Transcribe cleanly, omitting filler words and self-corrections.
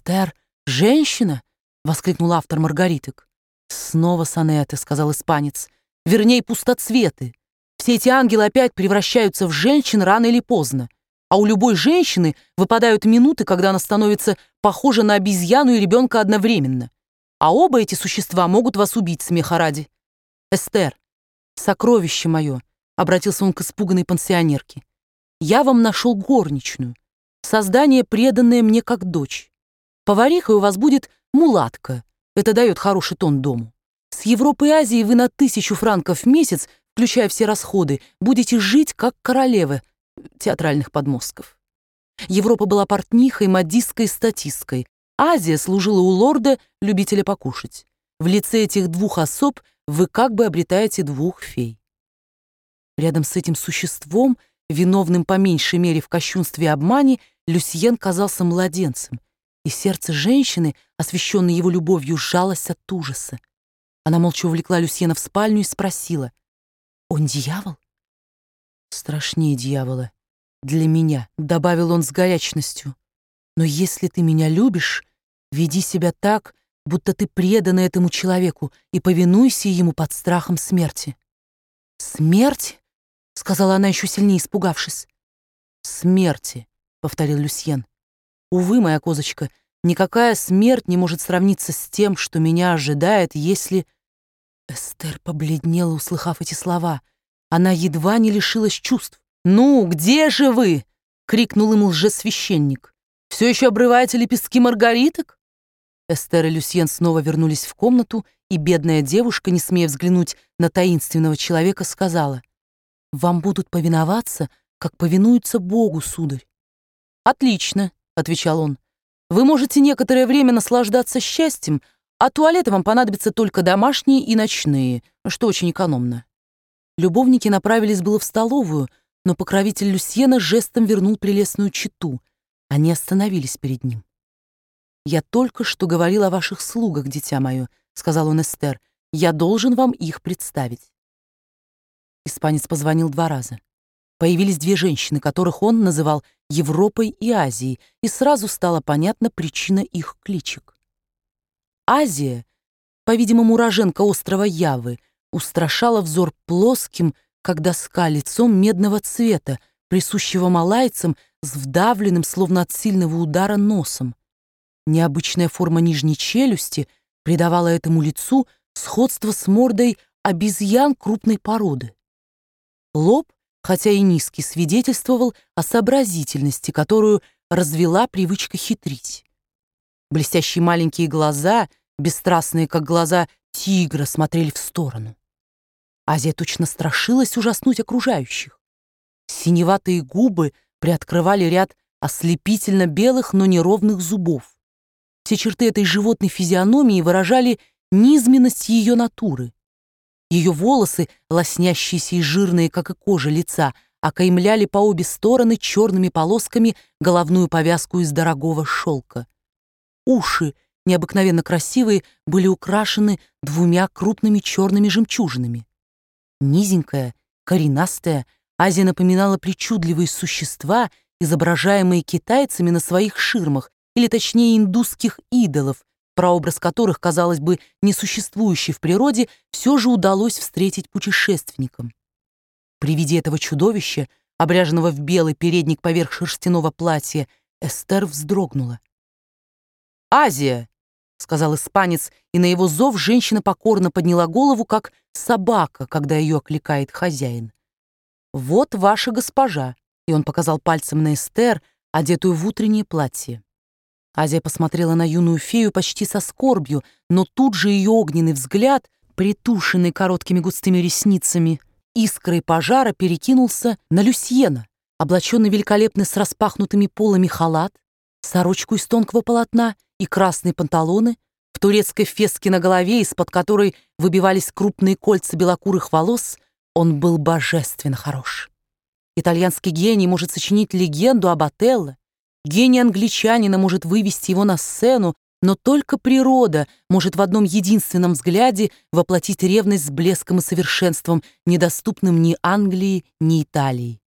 «Эстер, женщина?» — воскликнул автор «Маргариток». «Снова сонеты», — сказал испанец. «Вернее, пустоцветы. Все эти ангелы опять превращаются в женщин рано или поздно. А у любой женщины выпадают минуты, когда она становится похожа на обезьяну и ребенка одновременно. А оба эти существа могут вас убить, смеха ради. Эстер, сокровище мое», — обратился он к испуганной пансионерке, «я вам нашел горничную, создание, преданное мне как дочь. Поварихой у вас будет мулатка, это дает хороший тон дому. С Европы и Азии вы на 1000 франков в месяц, включая все расходы, будете жить как королевы театральных подмостков. Европа была портнихой, модисткой, статисткой. Азия служила у лорда, любителя покушать. В лице этих двух особ вы как бы обретаете двух фей». Рядом с этим существом, виновным по меньшей мере в кощунстве и обмане, Люсьен казался младенцем, и сердце женщины, освященной его любовью, сжалось от ужаса. Она молча увлекла Люсьена в спальню и спросила: «Он дьявол?» «Страшнее дьявола. Для меня», — добавил он с горячностью. «Но если ты меня любишь, веди себя так, будто ты предана этому человеку, и повинуйся ему под страхом смерти». «Смерть?» — сказала она, еще сильнее испугавшись. «Смерти», — повторил Люсьен. «Увы, моя козочка, никакая смерть не может сравниться с тем, что меня ожидает, если...» Эстер побледнела, услыхав эти слова. Она едва не лишилась чувств. «Ну, где же вы?» — крикнул ему лжесвященник. «Все еще обрываете лепестки маргариток?» Эстер и Люсьен снова вернулись в комнату, и бедная девушка, не смея взглянуть на таинственного человека, сказала: «Вам будут повиноваться, как повинуются Богу, сударь». «Отлично», — отвечал он. «Вы можете некоторое время наслаждаться счастьем, а туалеты вам понадобятся только домашние и ночные, что очень экономно». Любовники направились было в столовую, но покровитель Люсьена жестом вернул прелестную чету. Они остановились перед ним. «Я только что говорил о ваших слугах, дитя мое», — сказал он Эстер. «Я должен вам их представить». Испанец позвонил 2 раза. Появились 2 женщины, которых он называл Европой и Азией, и сразу стала понятна причина их кличек. Азия, по-видимому, уроженка острова Явы, устрашала взор плоским, как доска, лицом медного цвета, присущего малайцам с вдавленным, словно от сильного удара, носом. Необычная форма нижней челюсти придавала этому лицу сходство с мордой обезьян крупной породы. Лоб, хотя и низкий, свидетельствовал о сообразительности, которую развела привычка хитрить. Блестящие маленькие глаза, бесстрастные, как глаза тигра, смотрели в сторону. Азия точно страшилась ужаснуть окружающих. Синеватые губы приоткрывали ряд ослепительно белых, но неровных зубов. Все черты этой животной физиономии выражали низменность ее натуры. Ее волосы, лоснящиеся и жирные, как и кожа лица, окаймляли по обе стороны черными полосками головную повязку из дорогого шелка. Уши, необыкновенно красивые, были украшены 2 крупными черными жемчужинами. Низенькая, коренастая, Азия напоминала причудливые существа, изображаемые китайцами на своих ширмах, или точнее индусских идолов, прообраз которых, казалось бы, несуществующий в природе, все же удалось встретить путешественникам. При виде этого чудовища, обряженного в белый передник поверх шерстяного платья, Эстер вздрогнула. «Азия!» — сказал испанец, и на его зов женщина покорно подняла голову, как собака, когда ее окликает хозяин. «Вот ваша госпожа», — и он показал пальцем на Эстер, одетую в утреннее платье. Азия посмотрела на юную фею почти со скорбью, но тут же ее огненный взгляд, притушенный короткими густыми ресницами, искрой пожара перекинулся на Люсьена, облаченный великолепно с распахнутыми полами халат, сорочку из тонкого полотна и красные панталоны, в турецкой феске на голове, из-под которой выбивались крупные кольца белокурых волос. Он был божественно хорош. Итальянский гений может сочинить легенду об Отелло, гений англичанина может вывести его на сцену, но только природа может в одном единственном взгляде воплотить ревность с блеском и совершенством, недоступным ни Англии, ни Италии.